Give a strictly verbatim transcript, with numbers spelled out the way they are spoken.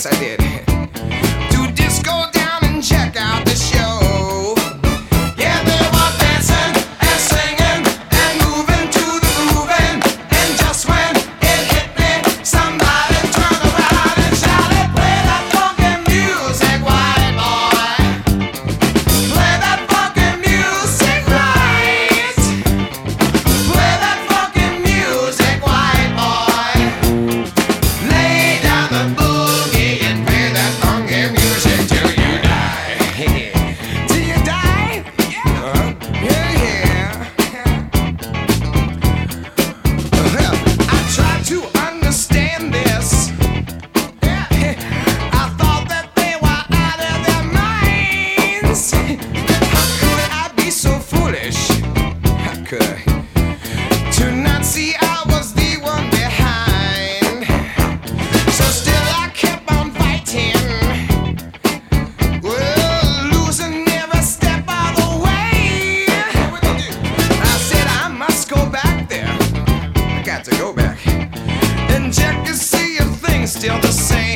Yes, I did. To disco down and check out the show. Yeah, they were dancing and singing and moving to the grooving. And just when it hit me, somebody turned around and shouted, "Play that funky music, white boy. Play that funky music right. Play that funky music, white boy. Lay down the boogie and play that funky music till you die." Till you die? Uh-huh. Yeah, yeah. Well, I tried to understand this. I thought that they were out of their minds. How could I be so foolish? How could I? To not see I was the one behind. So still I kept on fighting. Well, losing every step of the way. I said I must go back there. I got to go back and check to see if things still the same.